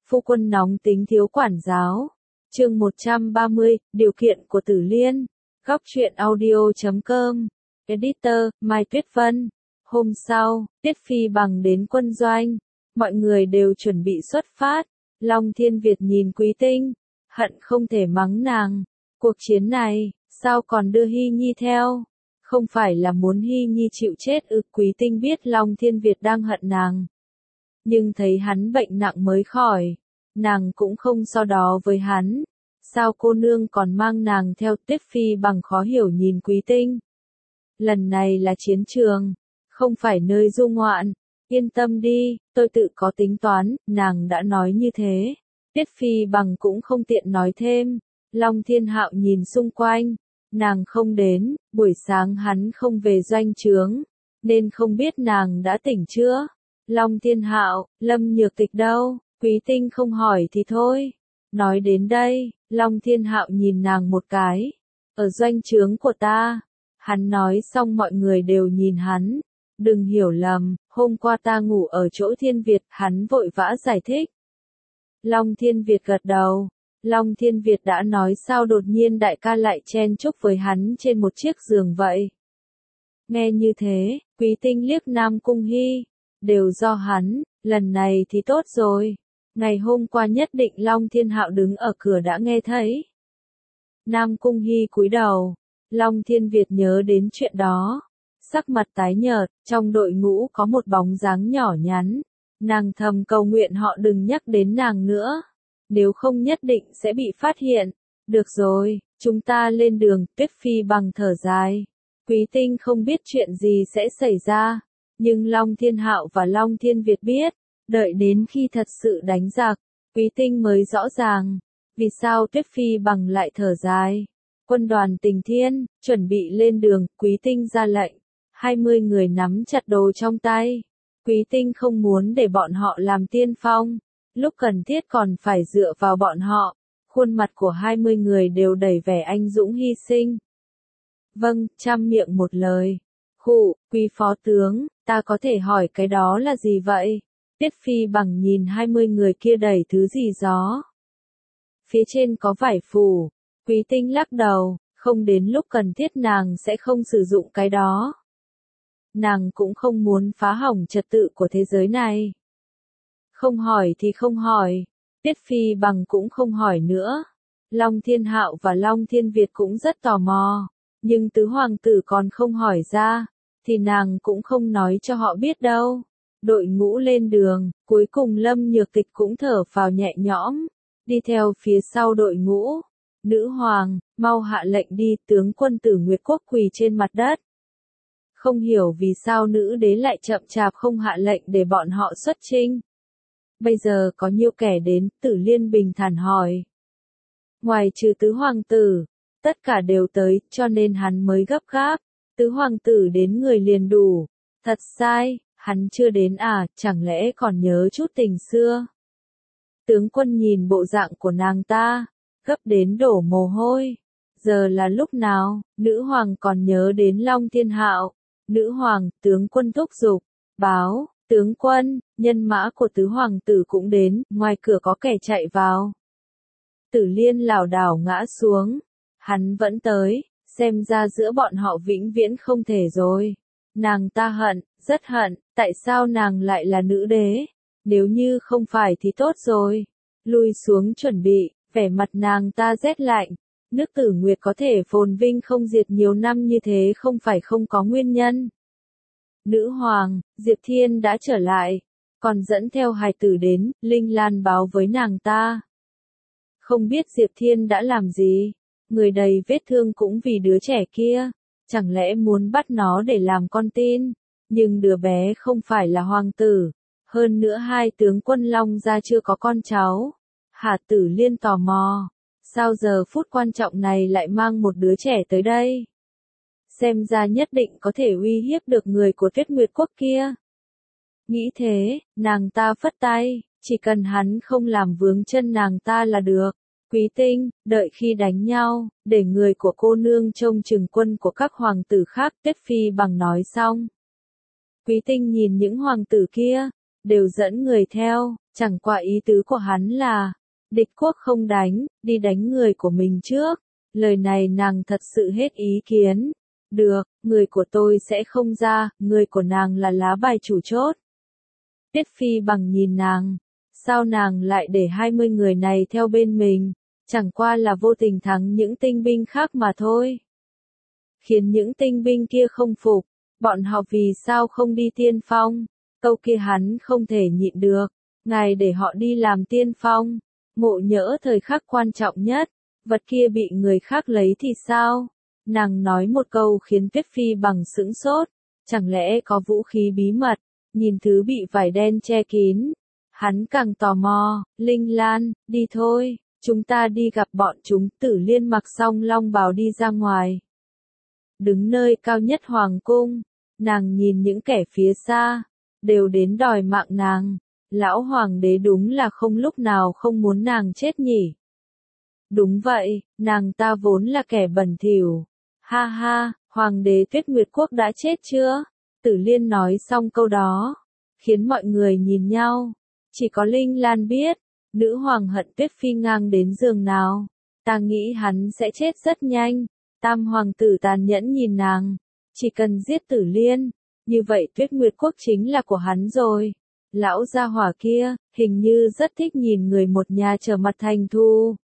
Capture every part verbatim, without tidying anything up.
Phu quân nóng tính thiếu quản giáo. Chương một trăm ba mươi, điều kiện của Tử Liên. Góc truyện audio chấm com. Editor, Mai Tuyết Vân. Hôm sau, Tiết Phi Bằng đến quân doanh. Mọi người đều chuẩn bị xuất phát. Long Thiên Việt nhìn Quý Tinh, hận không thể mắng nàng. Cuộc chiến này, sao còn đưa Hy Nhi theo? Không phải là muốn Hy Nhi chịu chết ư? Quý Tinh biết Long Thiên Việt đang hận nàng. Nhưng thấy hắn bệnh nặng mới khỏi, nàng cũng không so đo với hắn. Sao cô nương còn mang nàng theo? Tiết Phi Bằng khó hiểu nhìn Quý Tinh. Lần này là chiến trường, không phải nơi du ngoạn. Yên tâm đi, tôi tự có tính toán, nàng đã nói như thế. Tiết Phi Bằng cũng không tiện nói thêm. Long Thiên Hạo nhìn xung quanh, nàng không đến, buổi sáng hắn không về doanh trướng, nên không biết nàng đã tỉnh chưa. Long Thiên Hạo, Lâm Nhược Tịch đâu? Quý Tinh không hỏi thì thôi. Nói đến đây, Long Thiên Hạo nhìn nàng một cái. Ở doanh trướng của ta. Hắn nói xong mọi người đều nhìn hắn. Đừng hiểu lầm, hôm qua ta ngủ ở chỗ Thiên Việt, hắn vội vã giải thích. Long Thiên Việt gật đầu. Long Thiên Việt đã nói sao đột nhiên đại ca lại chen chúc với hắn trên một chiếc giường vậy. Nghe như thế, Quý Tinh liếc Nam Cung Hy. Đều do hắn, lần này thì tốt rồi. Ngày hôm qua nhất định Long Thiên Hạo đứng ở cửa đã nghe thấy. Nam Cung Hy cúi đầu. Long Thiên Việt nhớ đến chuyện đó. Sắc mặt tái nhợt, trong đội ngũ có một bóng dáng nhỏ nhắn. Nàng thầm cầu nguyện họ đừng nhắc đến nàng nữa. Nếu không nhất định sẽ bị phát hiện. Được rồi, chúng ta lên đường. Tuyết Phi Bằng thở dài. Quý Tinh không biết chuyện gì sẽ xảy ra. Nhưng Long Thiên Hạo và Long Thiên Việt biết. Đợi đến khi thật sự đánh giặc, Quý Tinh mới rõ ràng. Vì sao Tuyết Phi Bằng lại thở dài. Quân đoàn Tình Thiên, chuẩn bị lên đường. Quý Tinh ra lệnh. hai mươi người nắm chặt đồ trong tay. Quý Tinh không muốn để bọn họ làm tiên phong. Lúc cần thiết còn phải dựa vào bọn họ. Khuôn mặt của hai mươi người đều đầy vẻ anh dũng hy sinh. Vâng, trăm miệng một lời. Khụ, Quý phó tướng, ta có thể hỏi cái đó là gì vậy? Tiết Phi Bằng nhìn hai mươi người kia đẩy thứ gì gió. Phía trên có vải phủ. Quý Tinh lắc đầu, không đến lúc cần thiết nàng sẽ không sử dụng cái đó. Nàng cũng không muốn phá hỏng trật tự của thế giới này. Không hỏi thì không hỏi. Tiết Phi Bằng cũng không hỏi nữa. Long Thiên Hạo và Long Thiên Việt cũng rất tò mò. Nhưng tứ hoàng tử còn không hỏi ra. Thì nàng cũng không nói cho họ biết đâu. Đội ngũ lên đường, cuối cùng Lâm Nhược Tịch cũng thở phào nhẹ nhõm. Đi theo phía sau đội ngũ. Nữ hoàng, mau hạ lệnh đi. Tướng quân Tử Nguyệt Quốc quỳ trên mặt đất. Không hiểu vì sao nữ đế lại chậm chạp không hạ lệnh để bọn họ xuất chinh. Bây giờ có nhiều kẻ đến, Tử Liên bình thản hỏi. Ngoài trừ tứ hoàng tử, tất cả đều tới, cho nên hắn mới gấp gáp. Tứ hoàng tử đến người liền đủ. Thật sai, hắn chưa đến à, chẳng lẽ còn nhớ chút tình xưa. Tướng quân nhìn bộ dạng của nàng ta, gấp đến đổ mồ hôi. Giờ là lúc nào, nữ hoàng còn nhớ đến Long Thiên Hạo. Nữ hoàng, tướng quân thúc giục, báo, tướng quân, nhân mã của tứ hoàng tử cũng đến, ngoài cửa có kẻ chạy vào. Tử Liên lảo đảo ngã xuống, hắn vẫn tới, xem ra giữa bọn họ vĩnh viễn không thể rồi. Nàng ta hận, rất hận, tại sao nàng lại là nữ đế? Nếu như không phải thì tốt rồi. Lui xuống chuẩn bị, vẻ mặt nàng ta rét lạnh. Nước Tử Nguyệt có thể phồn vinh không diệt nhiều năm như thế không phải không có nguyên nhân. Nữ hoàng, Diệp Thiên đã trở lại, còn dẫn theo hài tử đến, Linh Lan báo với nàng ta. Không biết Diệp Thiên đã làm gì, người đầy vết thương cũng vì đứa trẻ kia, chẳng lẽ muốn bắt nó để làm con tin, nhưng đứa bé không phải là hoàng tử, hơn nữa hai tướng quân Long gia chưa có con cháu. Hà Tử Liên tò mò. Sao giờ phút quan trọng này lại mang một đứa trẻ tới đây? Xem ra nhất định có thể uy hiếp được người của Tuyết Nguyệt Quốc kia. Nghĩ thế, nàng ta phất tay, chỉ cần hắn không làm vướng chân nàng ta là được. Quý Tinh, đợi khi đánh nhau, để người của cô nương trông chừng quân của các hoàng tử khác. Tiết Phi Bằng nói xong. Quý Tinh nhìn những hoàng tử kia, đều dẫn người theo, chẳng qua ý tứ của hắn là, địch quốc không đánh, đi đánh người của mình trước. Lời này nàng thật sự hết ý kiến. Được, người của tôi sẽ không ra, người của nàng là lá bài chủ chốt. Tiết Phi Bằng nhìn nàng, sao nàng lại để hai mươi người này theo bên mình, chẳng qua là vô tình thắng những tinh binh khác mà thôi. Khiến những tinh binh kia không phục, bọn họ vì sao không đi tiên phong, câu kia hắn không thể nhịn được, ngài để họ đi làm tiên phong, ngộ nhỡ thời khắc quan trọng nhất, vật kia bị người khác lấy thì sao? Nàng nói một câu khiến Tuyết Phi Bằng sững sốt, chẳng lẽ có vũ khí bí mật, nhìn thứ bị vải đen che kín. Hắn càng tò mò, Linh Lan, đi thôi, chúng ta đi gặp bọn chúng. Tử Liên mặc xong long bào đi ra ngoài. Đứng nơi cao nhất hoàng cung, nàng nhìn những kẻ phía xa, đều đến đòi mạng nàng. Lão hoàng đế đúng là không lúc nào không muốn nàng chết nhỉ. Đúng vậy, nàng ta vốn là kẻ bẩn thỉu. Ha ha, hoàng đế Tuyết Nguyệt Quốc đã chết chưa? Tử Liên nói xong câu đó, khiến mọi người nhìn nhau. Chỉ có Linh Lan biết, nữ hoàng hận Tuyết Phi ngang đến giường nào. Ta nghĩ hắn sẽ chết rất nhanh. Tam hoàng tử tàn nhẫn nhìn nàng. Chỉ cần giết Tử Liên, như vậy Tuyết Nguyệt Quốc chính là của hắn rồi. Lão gia hỏa kia, hình như rất thích nhìn người một nhà trở mặt thành thù.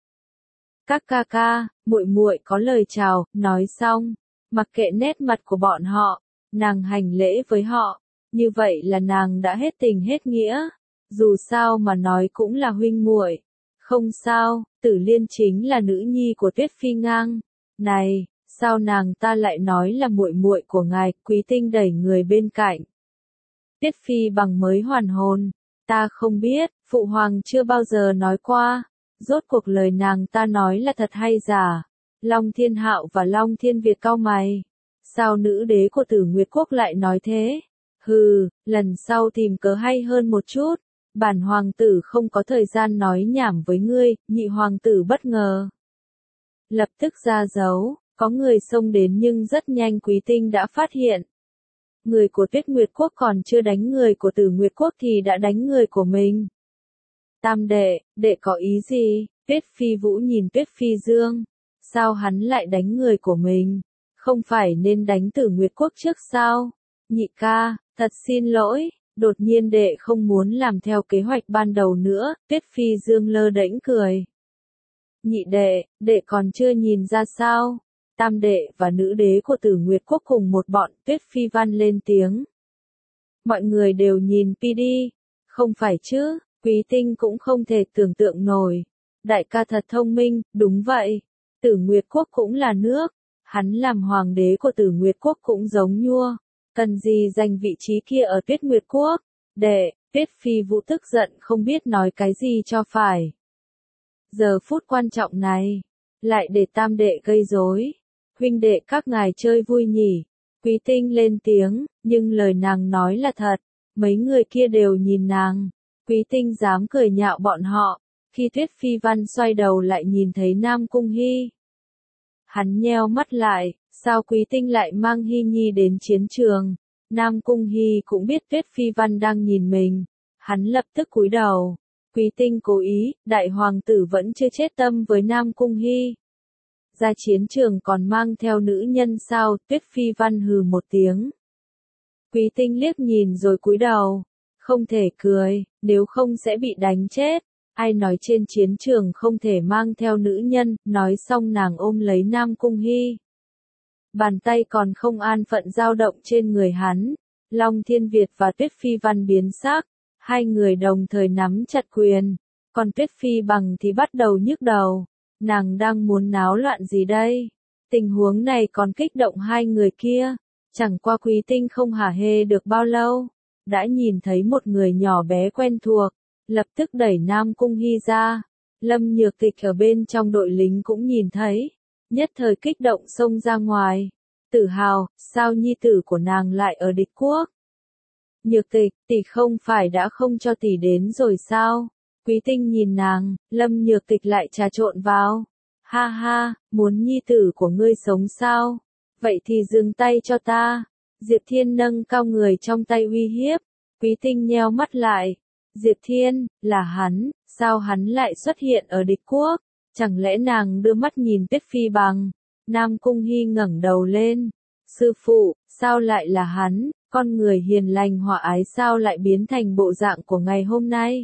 Các ca ca, muội muội có lời chào, nói xong, mặc kệ nét mặt của bọn họ, nàng hành lễ với họ, như vậy là nàng đã hết tình hết nghĩa, dù sao mà nói cũng là huynh muội. Không sao, Tử Liên chính là nữ nhi của Tuyết Phi ngang. Này, sao nàng ta lại nói là muội muội của ngài? Quý Tinh đẩy người bên cạnh. Tiết Phi Bằng mới hoàn hồn, ta không biết, phụ hoàng chưa bao giờ nói qua. Rốt cuộc lời nàng ta nói là thật hay giả? Long Thiên Hạo và Long Thiên Việt cau mày. Sao nữ đế của Tử Nguyệt Quốc lại nói thế? Hừ, lần sau tìm cớ hay hơn một chút. Bản hoàng tử không có thời gian nói nhảm với ngươi. Nhị hoàng tử bất ngờ lập tức ra dấu, có người xông đến nhưng rất nhanh Quý Tinh đã phát hiện. Người của Tuyết Nguyệt Quốc còn chưa đánh người của Tử Nguyệt Quốc thì đã đánh người của mình. Tam đệ, đệ có ý gì? Tuyết Phi Vũ nhìn Tuyết Phi Dương. Sao hắn lại đánh người của mình? Không phải nên đánh Tử Nguyệt Quốc trước sao? Nhị ca, thật xin lỗi, đột nhiên đệ không muốn làm theo kế hoạch ban đầu nữa. Tuyết Phi Dương lơ đễnh cười. Nhị đệ, đệ còn chưa nhìn ra sao? Tam đệ và nữ đế của Tử Nguyệt Quốc cùng một bọn. Tuyết Phi Văn lên tiếng. Mọi người đều nhìn Pi đi. Không phải chứ? Quý Tinh cũng không thể tưởng tượng nổi. Đại ca thật thông minh, đúng vậy. Tử Nguyệt Quốc cũng là nước. Hắn làm hoàng đế của Tử Nguyệt Quốc cũng giống nhua. Cần gì giành vị trí kia ở Tuyết Nguyệt Quốc? Đệ, Tuyết Phi Vũ tức giận không biết nói cái gì cho phải. Giờ phút quan trọng này, lại để tam đệ gây rối. Huynh đệ các ngài chơi vui nhỉ? Quý Tinh lên tiếng, nhưng lời nàng nói là thật. Mấy người kia đều nhìn nàng. Quý Tinh dám cười nhạo bọn họ. Khi Tuyết Phi Văn xoay đầu lại nhìn thấy Nam Cung Hy. Hắn nheo mắt lại, sao Quý Tinh lại mang Hy Nhi đến chiến trường? Nam Cung Hy cũng biết Tuyết Phi Văn đang nhìn mình. Hắn lập tức cúi đầu. Quý Tinh cố ý, đại hoàng tử vẫn chưa chết tâm với Nam Cung Hy. Ra chiến trường còn mang theo nữ nhân sao? Tuyết Phi Văn hừ một tiếng. Quý Tinh liếc nhìn rồi cúi đầu. Không thể cười, nếu không sẽ bị đánh chết. Ai nói trên chiến trường không thể mang theo nữ nhân? Nói xong nàng ôm lấy Nam Cung Hy. Bàn tay còn không an phận dao động trên người hắn. Long Thiên Việt và Tuyết Phi Văn biến sắc. Hai người đồng thời nắm chặt quyền. Còn Tuyết Phi Bằng thì bắt đầu nhức đầu. Nàng đang muốn náo loạn gì đây? Tình huống này còn kích động hai người kia. Chẳng qua Quý Tinh không hả hê được bao lâu. Đã nhìn thấy một người nhỏ bé quen thuộc. Lập tức đẩy Nam Cung Hy ra. Lâm Nhược Tịch ở bên trong đội lính cũng nhìn thấy. Nhất thời kích động xông ra ngoài. Tự hào, sao nhi tử của nàng lại ở địch quốc? Nhược Tịch, tỷ không phải đã không cho tỷ đến rồi sao? Quý Tinh nhìn nàng, Lâm Nhược Tịch lại trà trộn vào. Ha ha, muốn nhi tử của ngươi sống sao? Vậy thì dừng tay cho ta. Diệp Thiên nâng cao người trong tay uy hiếp. Quý Tinh nheo mắt lại. Diệp Thiên, là hắn, sao hắn lại xuất hiện ở địch quốc? Chẳng lẽ nàng đưa mắt nhìn Tuyết Phi Bằng? Nam Cung Hy ngẩng đầu lên. Sư phụ, sao lại là hắn? Con người hiền lành hòa ái sao lại biến thành bộ dạng của ngày hôm nay?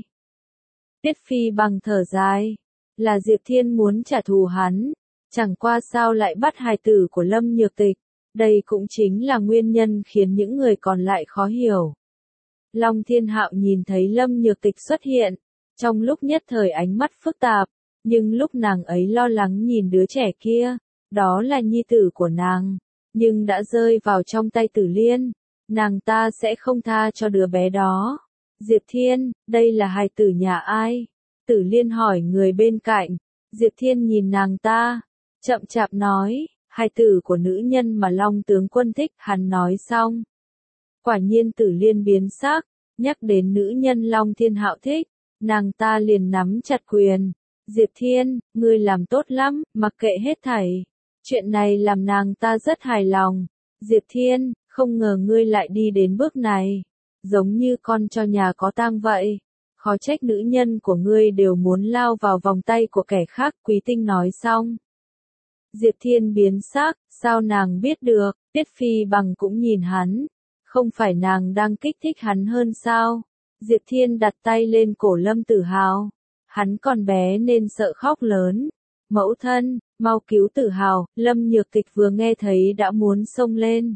Tuyết Phi Bằng thở dài. Là Diệp Thiên muốn trả thù hắn. Chẳng qua sao lại bắt hài tử của Lâm Nhược Tịch. Đây cũng chính là nguyên nhân khiến những người còn lại khó hiểu. Long Thiên Hạo nhìn thấy Lâm Nhược Tịch xuất hiện. Trong lúc nhất thời ánh mắt phức tạp. Nhưng lúc nàng ấy lo lắng nhìn đứa trẻ kia. Đó là nhi tử của nàng. Nhưng đã rơi vào trong tay Tử Liên. Nàng ta sẽ không tha cho đứa bé đó. Diệp Thiên, đây là hài tử nhà ai? Tử Liên hỏi người bên cạnh. Diệp Thiên nhìn nàng ta. Chậm chạp nói, hài tử của nữ nhân mà Long tướng quân thích. Hắn nói xong. Quả nhiên Tử Liên biến sắc. Nhắc đến nữ nhân Long Thiên Hạo thích. Nàng ta liền nắm chặt quyền. Diệp Thiên, ngươi làm tốt lắm, mặc kệ hết thảy. Chuyện này làm nàng ta rất hài lòng. Diệp Thiên, không ngờ ngươi lại đi đến bước này. Giống như con cho nhà có tang vậy. Khó trách nữ nhân của ngươi đều muốn lao vào vòng tay của kẻ khác. Quý Tinh nói xong. Diệp Thiên biến sắc, sao nàng biết được? Tuyết Phi Bằng cũng nhìn hắn. Không phải nàng đang kích thích hắn hơn sao? Diệp Thiên đặt tay lên cổ Lâm Tử Hào. Hắn còn bé nên sợ khóc lớn. Mẫu thân, mau cứu Tử Hào. Lâm Nhược Tịch vừa nghe thấy đã muốn xông lên.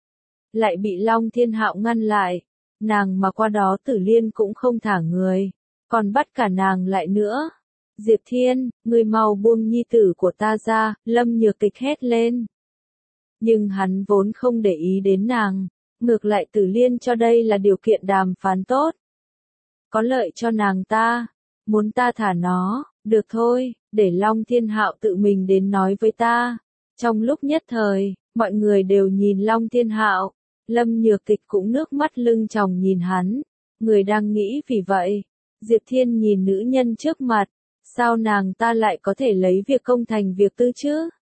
Lại bị Long Thiên Hạo ngăn lại. Nàng mà qua đó Tử Liên cũng không thả người. Còn bắt cả nàng lại nữa. Diệp Thiên, ngươi mau buông nhi tử của ta ra. Lâm Nhược Tịch hét lên. Nhưng hắn vốn không để ý đến nàng. Ngược lại Tử Liên cho đây là điều kiện đàm phán tốt. Có lợi cho nàng ta. Muốn ta thả nó, được thôi, để Long Thiên Hạo tự mình đến nói với ta. Trong lúc nhất thời, mọi người đều nhìn Long Thiên Hạo. Lâm Nhược Tịch cũng nước mắt lưng tròng nhìn hắn. Người đang nghĩ vì vậy. Diệp Thiên nhìn nữ nhân trước mặt. Sao nàng ta lại có thể lấy việc công thành việc tư chứ?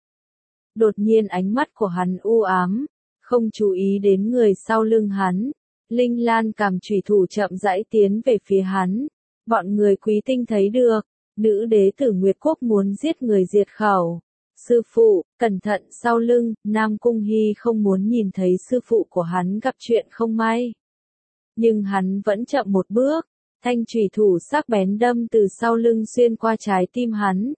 Đột nhiên ánh mắt của hắn u ám. Không chú ý đến người sau lưng hắn. Linh Lan cầm chủy thủ chậm rãi tiến về phía hắn. Bọn người Quý Tinh thấy được. Nữ đế tử Nguyệt Quốc muốn giết người diệt khẩu. Sư phụ, cẩn thận sau lưng. Nam Cung Hy không muốn nhìn thấy sư phụ của hắn gặp chuyện không may. Nhưng hắn vẫn chậm một bước. Thanh chủy thủ sắc bén đâm từ sau lưng xuyên qua trái tim hắn.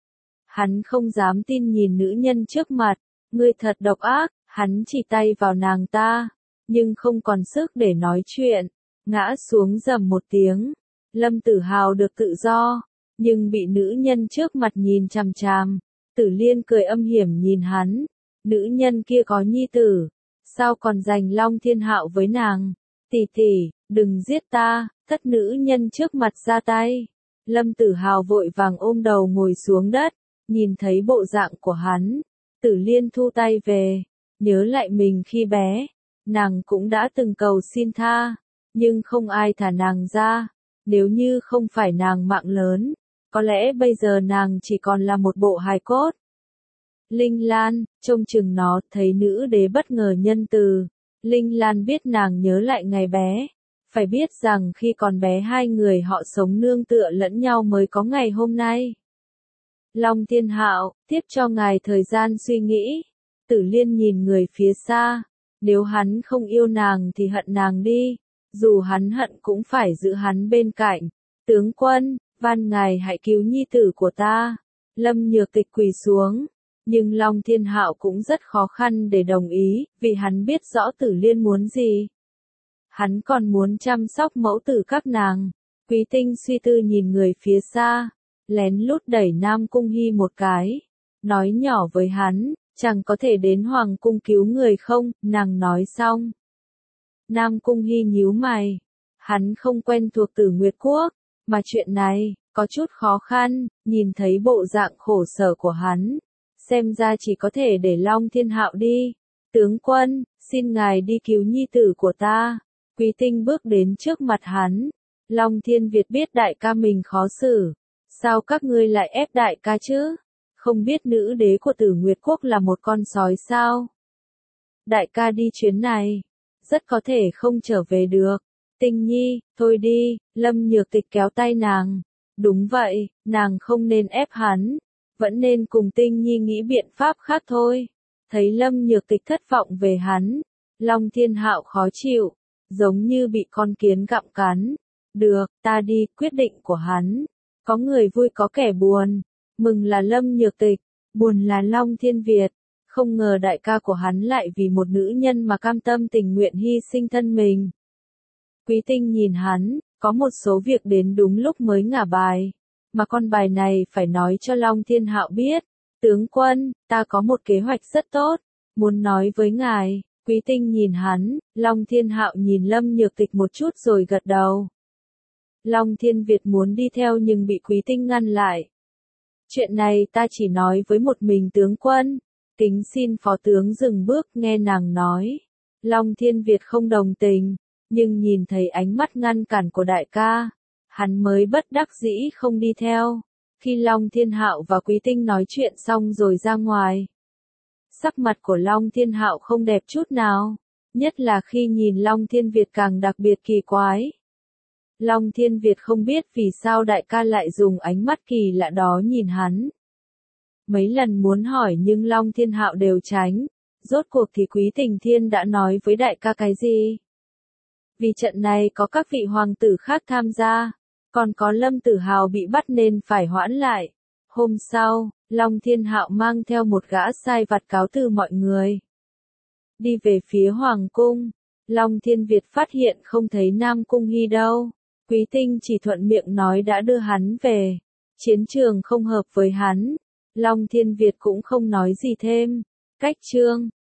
Hắn không dám tin nhìn nữ nhân trước mặt. Ngươi thật độc ác. Hắn chỉ tay vào nàng ta. Nhưng không còn sức để nói chuyện. Ngã xuống rầm một tiếng. Lâm Tử Hào được tự do. Nhưng bị nữ nhân trước mặt nhìn chằm chằm. Tử Liên cười âm hiểm nhìn hắn. Nữ nhân kia có nhi tử. Sao còn giành Long Thiên Hạo với nàng? Tỷ tỷ, đừng giết ta. Thất nữ nhân trước mặt ra tay. Lâm Tử Hào vội vàng ôm đầu ngồi xuống đất. Nhìn thấy bộ dạng của hắn. Tử Liên thu tay về. Nhớ lại mình khi bé. Nàng cũng đã từng cầu xin tha. Nhưng không ai thả nàng ra. Nếu như không phải nàng mạng lớn. Có lẽ bây giờ nàng chỉ còn là một bộ hài cốt. Linh Lan, trông chừng nó, thấy nữ đế bất ngờ nhân từ. Linh Lan biết nàng nhớ lại ngày bé. Phải biết rằng khi còn bé hai người họ sống nương tựa lẫn nhau mới có ngày hôm nay. Long Thiên Hạo, tiếp cho ngài thời gian suy nghĩ. Tử Liên nhìn người phía xa. Nếu hắn không yêu nàng thì hận nàng đi. Dù hắn hận cũng phải giữ hắn bên cạnh. Tướng quân, van ngài hãy cứu nhi tử của ta. Lâm Nhược Tịch quỳ xuống. Nhưng Long Thiên Hạo cũng rất khó khăn để đồng ý, vì hắn biết rõ Tử Liên muốn gì. Hắn còn muốn chăm sóc mẫu tử các nàng. Quý Tinh suy tư nhìn người phía xa. Lén lút đẩy Nam Cung Hy một cái. Nói nhỏ với hắn, chẳng có thể đến Hoàng cung cứu người không, nàng nói xong. Nam Cung Hy nhíu mày. Hắn không quen thuộc Tử Nguyệt Quốc, mà chuyện này, có chút khó khăn, nhìn thấy bộ dạng khổ sở của hắn. Xem ra chỉ có thể để Long Thiên Hạo đi. Tướng quân, xin ngài đi cứu nhi tử của ta. Quý Tinh bước đến trước mặt hắn. Long Thiên Việt biết đại ca mình khó xử. Sao các ngươi lại ép đại ca chứ? Không biết nữ đế của Tử Nguyệt Quốc là một con sói sao? Đại ca đi chuyến này, rất có thể không trở về được. Tinh Nhi, thôi đi, Lâm Nhược Tịch kéo tay nàng. Đúng vậy, nàng không nên ép hắn, vẫn nên cùng Tinh Nhi nghĩ biện pháp khác thôi. Thấy Lâm Nhược Tịch thất vọng về hắn, Long Thiên Hạo khó chịu, giống như bị con kiến gặm cắn. Được, ta đi, quyết định của hắn. Có người vui có kẻ buồn, mừng là Lâm Nhược Tịch, buồn là Long Thiên Việt. Không ngờ đại ca của hắn lại vì một nữ nhân mà cam tâm tình nguyện hy sinh thân mình. Quý Tinh nhìn hắn, có một số việc đến đúng lúc mới ngả bài, mà con bài này phải nói cho Long Thiên Hạo biết. Tướng quân, ta có một kế hoạch rất tốt, muốn nói với ngài. Quý Tinh nhìn hắn, Long Thiên Hạo nhìn Lâm Nhược Tịch một chút rồi gật đầu. Long Thiên Việt muốn đi theo nhưng bị Quý Tinh ngăn lại. Chuyện này ta chỉ nói với một mình tướng quân, kính xin phó tướng dừng bước nghe nàng nói. Long Thiên Việt không đồng tình, nhưng nhìn thấy ánh mắt ngăn cản của đại ca, hắn mới bất đắc dĩ không đi theo. Khi Long Thiên Hạo và Quý Tinh nói chuyện xong rồi ra ngoài, sắc mặt của Long Thiên Hạo không đẹp chút nào, nhất là khi nhìn Long Thiên Việt càng đặc biệt kỳ quái. Long Thiên Việt không biết vì sao đại ca lại dùng ánh mắt kỳ lạ đó nhìn hắn. Mấy lần muốn hỏi nhưng Long Thiên Hạo đều tránh, rốt cuộc thì Quý Tình Thiên đã nói với đại ca cái gì? Vì trận này có các vị hoàng tử khác tham gia, còn có Lâm Tử Hào bị bắt nên phải hoãn lại. Hôm sau, Long Thiên Hạo mang theo một gã sai vặt cáo từ mọi người. Đi về phía Hoàng Cung, Long Thiên Việt phát hiện không thấy Nam Cung Hy đâu. Quý Tinh chỉ thuận miệng nói đã đưa hắn về. Chiến trường không hợp với hắn. Long Thiên Việt cũng không nói gì thêm. Cách chương